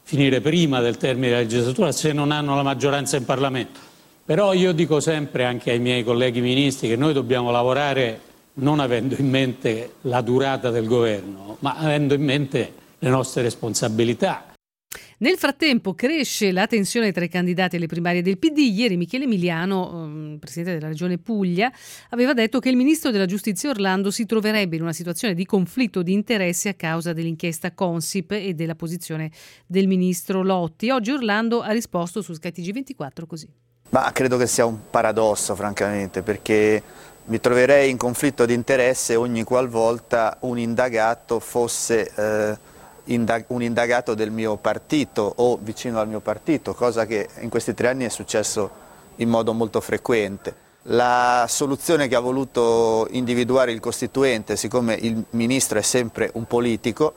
finire prima del termine della legislatura se non hanno la maggioranza in Parlamento. Però io dico sempre anche ai miei colleghi ministri che noi dobbiamo lavorare non avendo in mente la durata del governo, ma avendo in mente le nostre responsabilità. Nel frattempo cresce la tensione tra i candidati alle primarie del PD. Ieri Michele Emiliano, presidente della Regione Puglia, aveva detto che il ministro della Giustizia Orlando si troverebbe in una situazione di conflitto di interessi a causa dell'inchiesta Consip e della posizione del ministro Lotti. Oggi Orlando ha risposto su Sky TG24 così. Ma credo che sia un paradosso, francamente, perché mi troverei in conflitto di interesse ogni qualvolta un indagato fosse un indagato del mio partito o vicino al mio partito, cosa che in questi 3 anni è successo in modo molto frequente. La soluzione che ha voluto individuare il Costituente, siccome il Ministro è sempre un politico,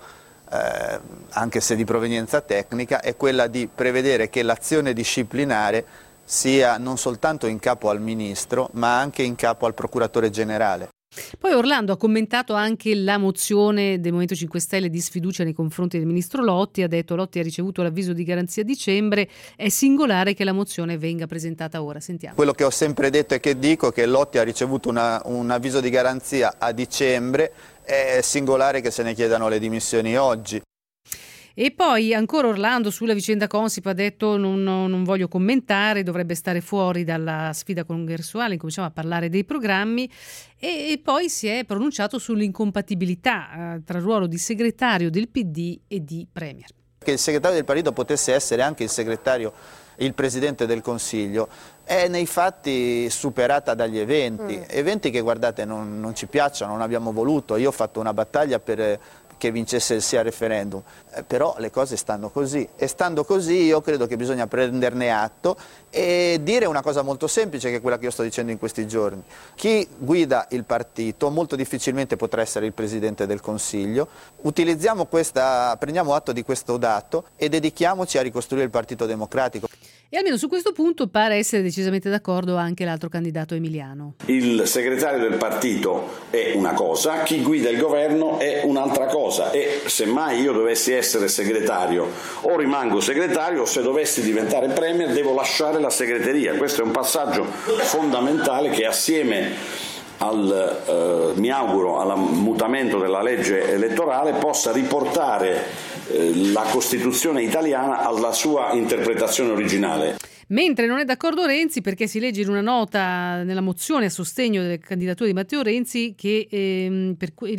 anche se di provenienza tecnica, è quella di prevedere che l'azione disciplinare sia non soltanto in capo al Ministro, ma anche in capo al Procuratore Generale. Poi Orlando ha commentato anche la mozione del Movimento 5 Stelle di sfiducia nei confronti del ministro Lotti. Ha detto: Lotti ha ricevuto l'avviso di garanzia a dicembre, è singolare che la mozione venga presentata ora. Sentiamo. Quello che ho sempre detto e che dico è che Lotti ha ricevuto un avviso di garanzia a dicembre, è singolare che se ne chiedano le dimissioni oggi. E poi ancora Orlando sulla vicenda Consip ha detto non voglio commentare, dovrebbe stare fuori dalla sfida congressuale, incominciamo a parlare dei programmi e poi si è pronunciato sull'incompatibilità tra il ruolo di segretario del PD e di Premier. Che il segretario del partito potesse essere anche il Presidente del Consiglio è nei fatti superata dagli eventi che guardate non ci piacciono, non abbiamo voluto. Io ho fatto una battaglia per che vincesse il sì al referendum, però le cose stanno così e stando così io credo che bisogna prenderne atto e dire una cosa molto semplice, che è quella che io sto dicendo in questi giorni: chi guida il partito molto difficilmente potrà essere il Presidente del Consiglio. Prendiamo atto di questo dato e dedichiamoci a ricostruire il Partito Democratico. E almeno su questo punto pare essere decisamente d'accordo anche l'altro candidato Emiliano. Il segretario del partito è una cosa, chi guida il governo è un'altra cosa e semmai io dovessi essere segretario o rimango segretario o se dovessi diventare premier devo lasciare la segreteria. Questo è un passaggio fondamentale che assieme mi auguro al mutamento della legge elettorale possa riportare la Costituzione italiana alla sua interpretazione originale. Mentre non è d'accordo Renzi, perché si legge in una nota nella mozione a sostegno delle candidature di Matteo Renzi che il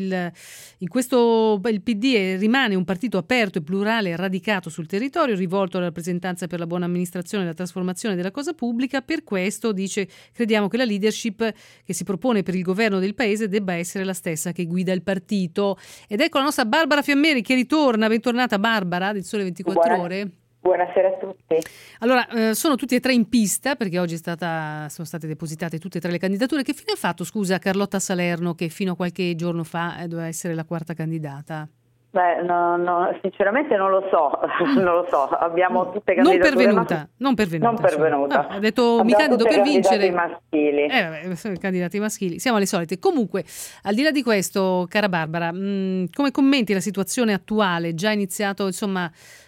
PD rimane un partito aperto e plurale e radicato sul territorio, rivolto alla rappresentanza per la buona amministrazione e la trasformazione della cosa pubblica. Per questo, dice, crediamo che la leadership che si propone per il governo del paese debba essere la stessa che guida il partito. Ed ecco la nostra Barbara Fiammeri che ritorna. Bentornata Barbara del Sole 24 Ore. Buonasera a tutti. Allora, sono tutti e tre in pista perché oggi sono state depositate tutte e tre le candidature. Che fine ha fatto, scusa, Carlotta Salerno, che fino a qualche giorno fa doveva essere la quarta candidata? Beh, no, sinceramente non lo so, abbiamo tutte candidature non pervenuta. Ha detto abbiamo mi candido per vincere. Maschili. Candidati maschili, siamo alle solite. Comunque, al di là di questo, cara Barbara, come commenti la situazione attuale? Già iniziato, insomma,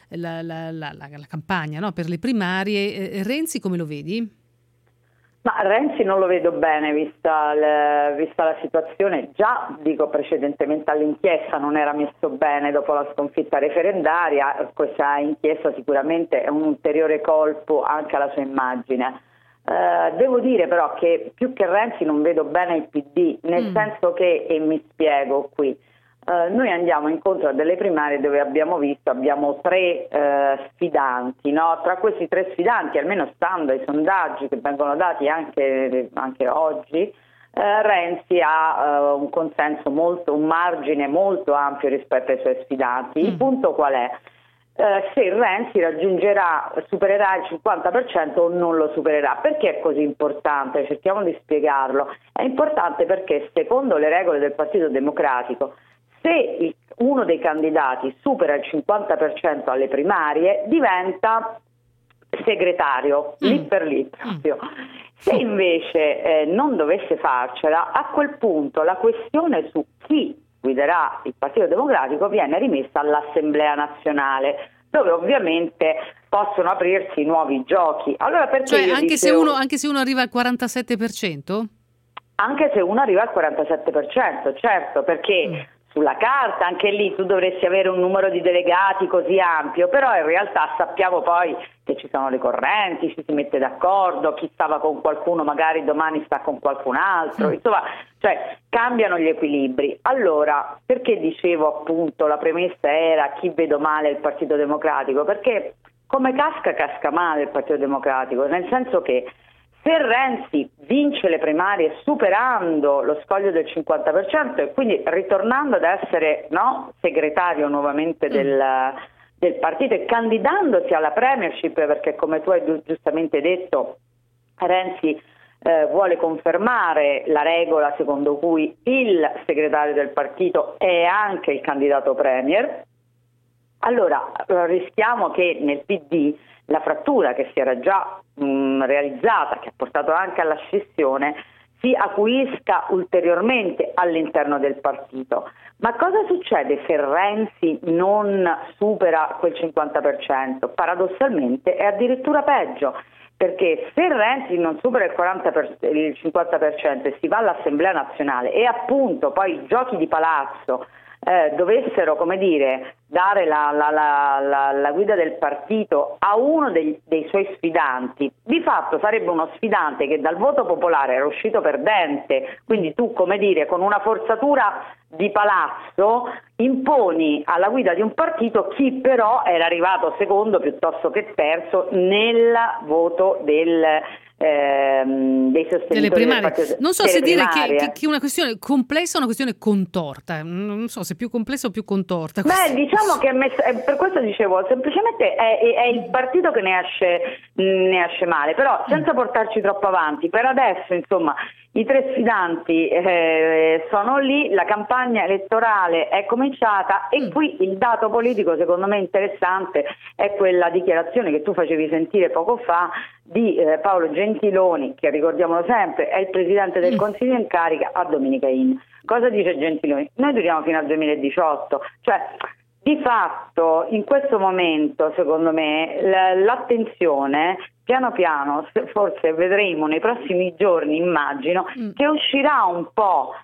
la campagna, no, per le primarie. Renzi come lo vedi? Ma Renzi non lo vedo bene vista la situazione. Già dico precedentemente all'inchiesta non era messo bene dopo la sconfitta referendaria. Questa inchiesta sicuramente è un ulteriore colpo anche alla sua immagine. Devo dire però che più che Renzi non vedo bene il PD, nel senso che, e mi spiego qui, noi andiamo incontro a delle primarie dove abbiamo tre sfidanti, no? Tra questi tre sfidanti, almeno stando ai sondaggi che vengono dati anche oggi, Renzi ha un consenso un margine molto ampio rispetto ai suoi sfidanti. Il punto qual è? Se Renzi supererà il 50% o non lo supererà. Perché è così importante? Cerchiamo di spiegarlo. È importante perché secondo le regole del Partito Democratico, se uno dei candidati supera il 50% alle primarie, diventa segretario, lì per lì proprio. Se invece non dovesse farcela, a quel punto la questione su chi guiderà il Partito Democratico viene rimessa all'Assemblea Nazionale, dove ovviamente possono aprirsi nuovi giochi. Allora perché anche se uno arriva al 47%? Anche se uno arriva al 47%, certo, perché sulla carta anche lì tu dovresti avere un numero di delegati così ampio, però in realtà sappiamo poi che ci sono le correnti, ci si mette d'accordo, chi stava con qualcuno magari domani sta con qualcun altro, insomma, cioè cambiano gli equilibri. Allora, perché dicevo appunto la premessa era chi vedo male il Partito Democratico? Perché come casca male il Partito Democratico, nel senso che se Renzi vince le primarie superando lo scoglio del 50% e quindi ritornando ad essere segretario nuovamente del partito e candidandosi alla premiership, perché come tu hai giustamente detto Renzi vuole confermare la regola secondo cui il segretario del partito è anche il candidato premier, allora rischiamo che nel PD la frattura che si era già realizzata, che ha portato anche alla scissione, si acuisca ulteriormente all'interno del partito. Ma cosa succede se Renzi non supera quel 50%? Paradossalmente è addirittura peggio, perché se Renzi non supera il 50% e si va all'Assemblea nazionale e appunto poi i giochi di palazzo dovessero, come dire, dare la guida del partito a uno dei suoi sfidanti, di fatto sarebbe uno sfidante che dal voto popolare era uscito perdente, quindi tu, come dire, con una forzatura di palazzo imponi alla guida di un partito chi però era arrivato secondo piuttosto che terzo nel voto dei sostenitori delle primarie. Non so se dire che è una questione complessa o una questione contorta, non so se è più complessa o più contorta. Beh, diciamo che per questo dicevo, semplicemente è il partito che ne esce male, però senza portarci troppo avanti. Per adesso, insomma, i tre sfidanti sono lì, la campagna elettorale è cominciata e qui il dato politico secondo me interessante è quella dichiarazione che tu facevi sentire poco fa di Paolo Gentiloni, che ricordiamolo sempre è il Presidente del Consiglio in carica, a Domenica In. Cosa dice Gentiloni? Noi duriamo fino al 2018, cioè di fatto in questo momento secondo me l'attenzione piano piano, forse vedremo nei prossimi giorni, immagino, che uscirà un po'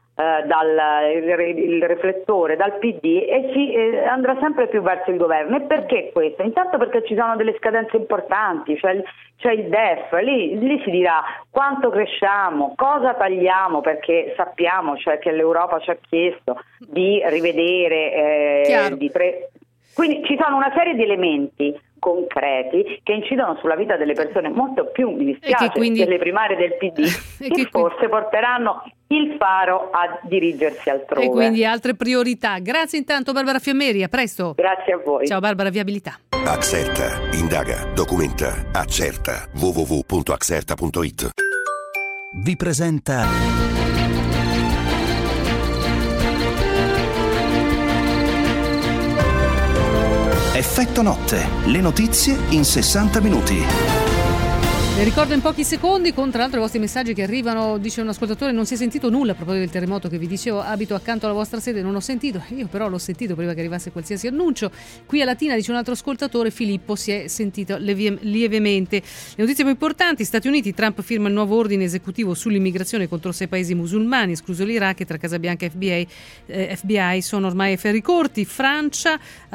il riflettore dal PD e si andrà sempre più verso il governo. E perché questo? Intanto perché ci sono delle scadenze importanti, c'è il DEF, lì si dirà quanto cresciamo, cosa tagliamo, perché sappiamo che l'Europa ci ha chiesto di rivedere, quindi ci sono una serie di elementi concreti che incidono sulla vita delle persone molto più, mi dispiace, delle primarie del PD che forse porteranno il faro a dirigersi altrove. E quindi altre priorità. Grazie intanto Barbara Fiammeri, a presto. Grazie a voi. Ciao Barbara, Viabilità. Axerta, indaga, documenta, accerta. www.axerta.it. Vi presenta Effetto Notte, le notizie in 60 minuti. Le ricordo in pochi secondi, con tra l'altro i vostri messaggi che arrivano. Dice un ascoltatore: non si è sentito nulla a proposito del terremoto che vi dicevo, abito accanto alla vostra sede, non ho sentito, io però l'ho sentito prima che arrivasse qualsiasi annuncio. Qui a Latina, dice un altro ascoltatore, Filippo, si è sentito lievemente. Le notizie più importanti: Stati Uniti, Trump firma il nuovo ordine esecutivo sull'immigrazione contro 6 paesi musulmani, escluso l'Iraq, e tra Casa Bianca e FBI sono ormai affari corti. Francia,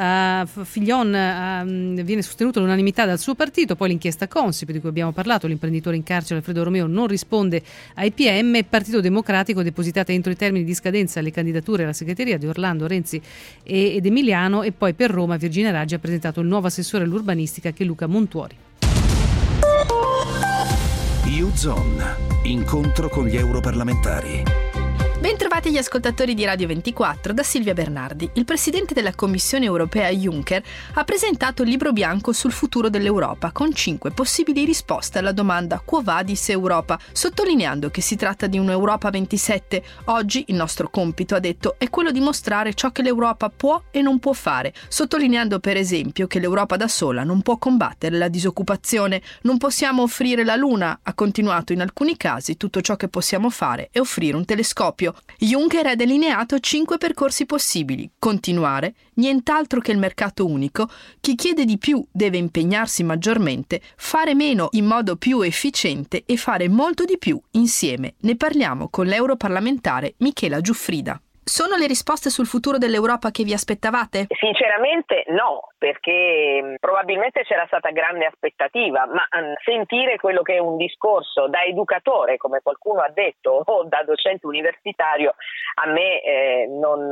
Fillon viene sostenuto all'unanimità dal suo partito, poi l'inchiesta Consip di cui abbiamo parlato, l'imprenditore in carcere Alfredo Romeo non risponde ai PM. Partito Democratico, depositate entro i termini di scadenza le candidature alla segreteria di Orlando, Renzi ed Emiliano, e poi per Roma Virginia Raggi ha presentato il nuovo assessore all'urbanistica che è Luca Montuori. U-Zone, incontro con gli europarlamentari. Bentrovati gli ascoltatori di Radio 24 da Silvia Bernardi. Il presidente della Commissione europea Juncker ha presentato il libro bianco sul futuro dell'Europa con 5 possibili risposte alla domanda Quo vadis Europa, sottolineando che si tratta di un'Europa 27. Oggi il nostro compito, ha detto, è quello di mostrare ciò che l'Europa può e non può fare, sottolineando per esempio che l'Europa da sola non può combattere la disoccupazione, non possiamo offrire la luna, ha continuato. In alcuni casi tutto ciò che possiamo fare è offrire un telescopio. Juncker ha delineato 5 percorsi possibili. Continuare, nient'altro che il mercato unico, chi chiede di più deve impegnarsi maggiormente, fare meno in modo più efficiente e fare molto di più insieme. Ne parliamo con l'europarlamentare Michela Giuffrida. Sono le risposte sul futuro dell'Europa che vi aspettavate? Sinceramente no, perché probabilmente c'era stata grande aspettativa, ma sentire quello che è un discorso da educatore, come qualcuno ha detto, o da docente universitario, a me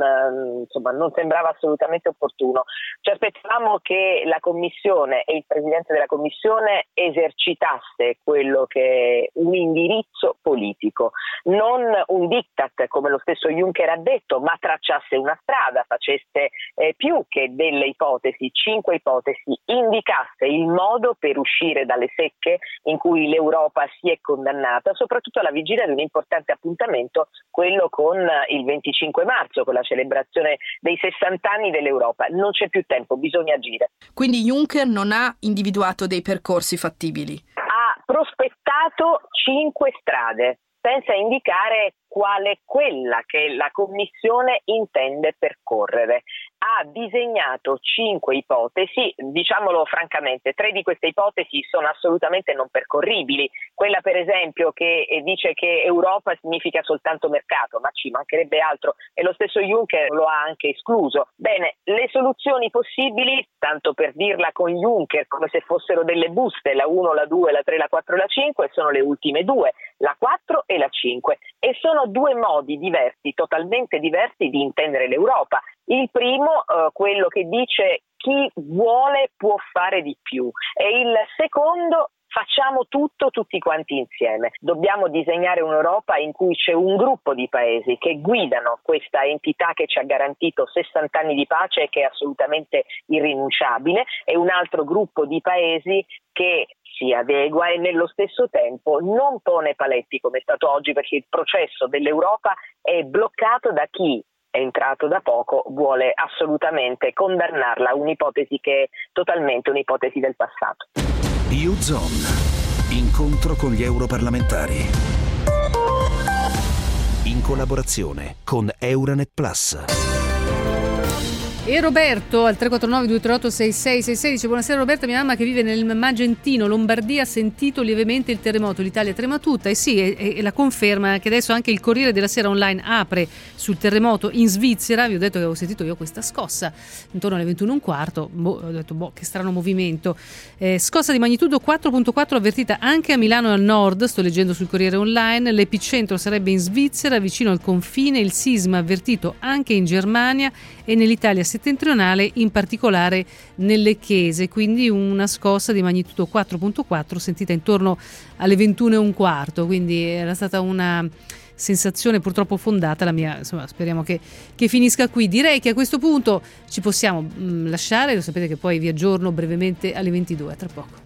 non sembrava assolutamente opportuno. Ci aspettavamo che la Commissione e il Presidente della Commissione esercitasse quello che è un indirizzo politico, non un diktat come lo stesso Juncker ha detto, ma tracciasse una strada, facesse più che delle ipotesi, 5 ipotesi, indicasse il modo per uscire dalle secche in cui l'Europa si è condannata, soprattutto alla vigilia di un importante appuntamento, quello con il 25 marzo, con la celebrazione dei 60 anni dell'Europa. Non c'è più tempo, bisogna agire. Quindi Juncker non ha individuato dei percorsi fattibili? Ha prospettato 5 strade, senza indicare qual è quella che la Commissione intende percorrere. Ha disegnato 5 ipotesi, diciamolo francamente, 3 di queste ipotesi sono assolutamente non percorribili. Quella per esempio che dice che Europa significa soltanto mercato, ma ci mancherebbe altro, e lo stesso Juncker lo ha anche escluso. Bene, le soluzioni possibili, tanto per dirla con Juncker come se fossero delle buste, la 1, la 2, la 3, la 4 e la 5, sono le ultime 2, la 4 e la 5, e sono 2 modi diversi, totalmente diversi di intendere l'Europa. Il primo, quello che dice chi vuole può fare di più, e il secondo, facciamo tutto tutti quanti insieme. Dobbiamo disegnare un'Europa in cui c'è un gruppo di paesi che guidano questa entità che ci ha garantito 60 anni di pace e che è assolutamente irrinunciabile, e un altro gruppo di paesi che si adegua e nello stesso tempo non pone paletti come è stato oggi, perché il processo dell'Europa è bloccato da chi è entrato da poco, vuole assolutamente condannarla, un'ipotesi che è totalmente un'ipotesi del passato. U-Zone, incontro con gli europarlamentari, in collaborazione con Euranet Plus. E Roberto al 349-238-6666 dice: buonasera Roberta, mia mamma che vive nel Magentino, Lombardia, ha sentito lievemente il terremoto, l'Italia trema tutta. E sì, è la conferma che adesso anche il Corriere della Sera online apre sul terremoto in Svizzera. Vi ho detto che avevo sentito io questa scossa intorno alle 21:15, ho detto che strano movimento. Scossa di magnitudo 4.4 avvertita anche a Milano e al nord, sto leggendo sul Corriere online. L'epicentro sarebbe in Svizzera, vicino al confine. Il sisma avvertito anche in Germania e nell'Italia settentrionale, in particolare nelle Chiese, quindi una scossa di magnitudo 4.4 sentita intorno alle 21:15, quindi era stata una sensazione purtroppo fondata la mia, insomma, speriamo che finisca qui. Direi che a questo punto ci possiamo lasciare, lo sapete che poi vi aggiorno brevemente alle 22, tra poco.